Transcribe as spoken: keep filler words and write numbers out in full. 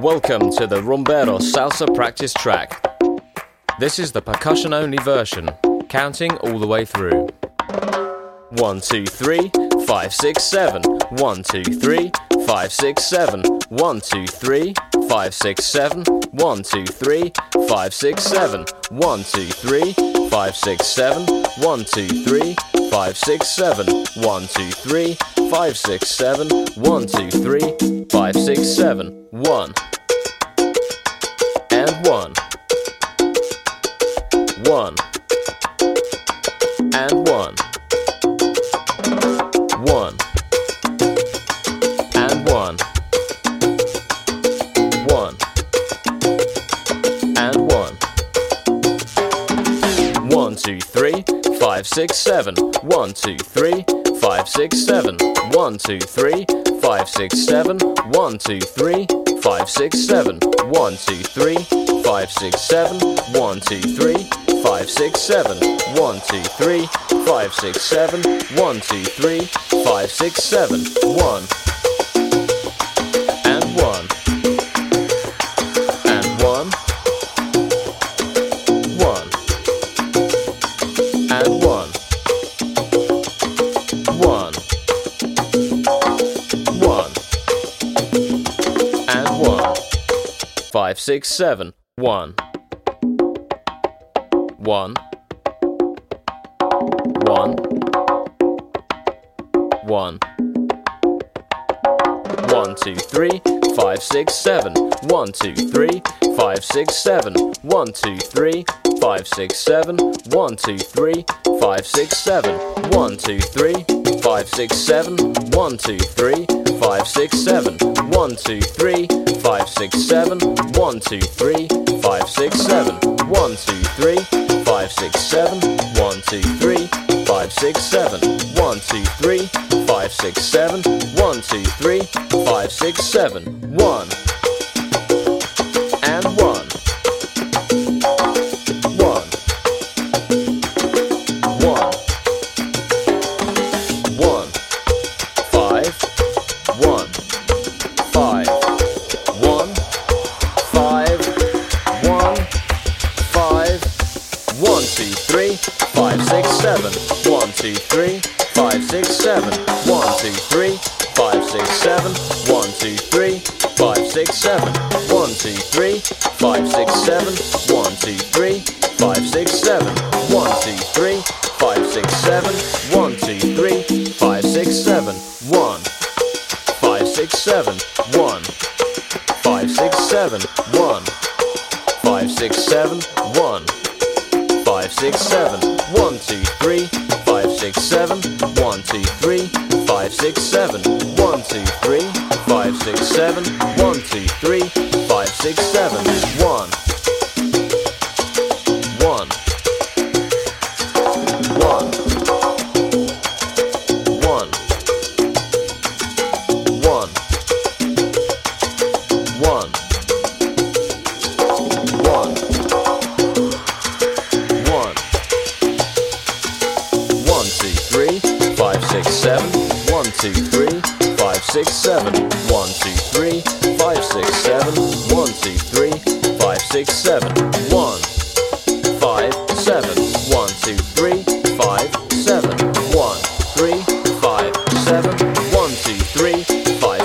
Welcome to the Rumbero Salsa practice track. This is the percussion-only version, counting all the way through. One, two, three, five, six, seven. One, two, three, five, six, seven. One, two, three, five, six, seven. One, two, three, five, six, seven. One, two, three, five, six, seven. One, two, three, five, six, seven. One, two, three, five, six, seven. One, two, three, five, six, seven. One and one. One and one. One and one. One and one. One, two, three, five, six, seven. One, two, three, five, six, seven. One, two, three, five, six, seven. One, two, three, five, six, seven. One, two, three, five, six, seven. One, two, three, five, six, seven. One, two, three, five, six, seven. One, two, three, five, six, seven. One and one and one. One and one. One. One and one. Five, six, seven. One. One. One. One. One, two, three, five, six, seven. One, two, three, five, six, seven. One, two, three, five, six, seven. One, two, three, five, six, seven. One, two, three, five, six, seven. One, two, three, five, six, seven. One, two, three, five, six, seven. One, two, three, five, six, seven. One, two, three, five, six, seven. One, two, three, five, six, seven. One, two, three, five, six, seven. One, two, three, five, six, seven. One and one. One. One. One. Five. One. Five. One. Five. One. Five. One, two, three, five, six, seven. One, two, three, five, six, seven. One, two, three, five, six, seven. One, two, three, five, six, seven. One, two, three, five, six, seven. One, two, three, five, six, seven. One, two, three, five, six, seven. One, two, three, five, six, seven. One, five, six, seven. One, five, six, seven. One, five, six, seven. One, five, six, seven. One, two, three, five, six, seven. One, two, three, five, six, seven. One, two, three, five, six, seven. One, two, three, five, six, seven. One. One. One. One. One. One. One. One. One, two, three, five, six, seven. One, two, three, five, six, seven. One, two, three, five, six, seven. One, two, three, five, six, seven. One, five, seven. One, two, three, five, seven. One, three, five, seven. One, two, three, five,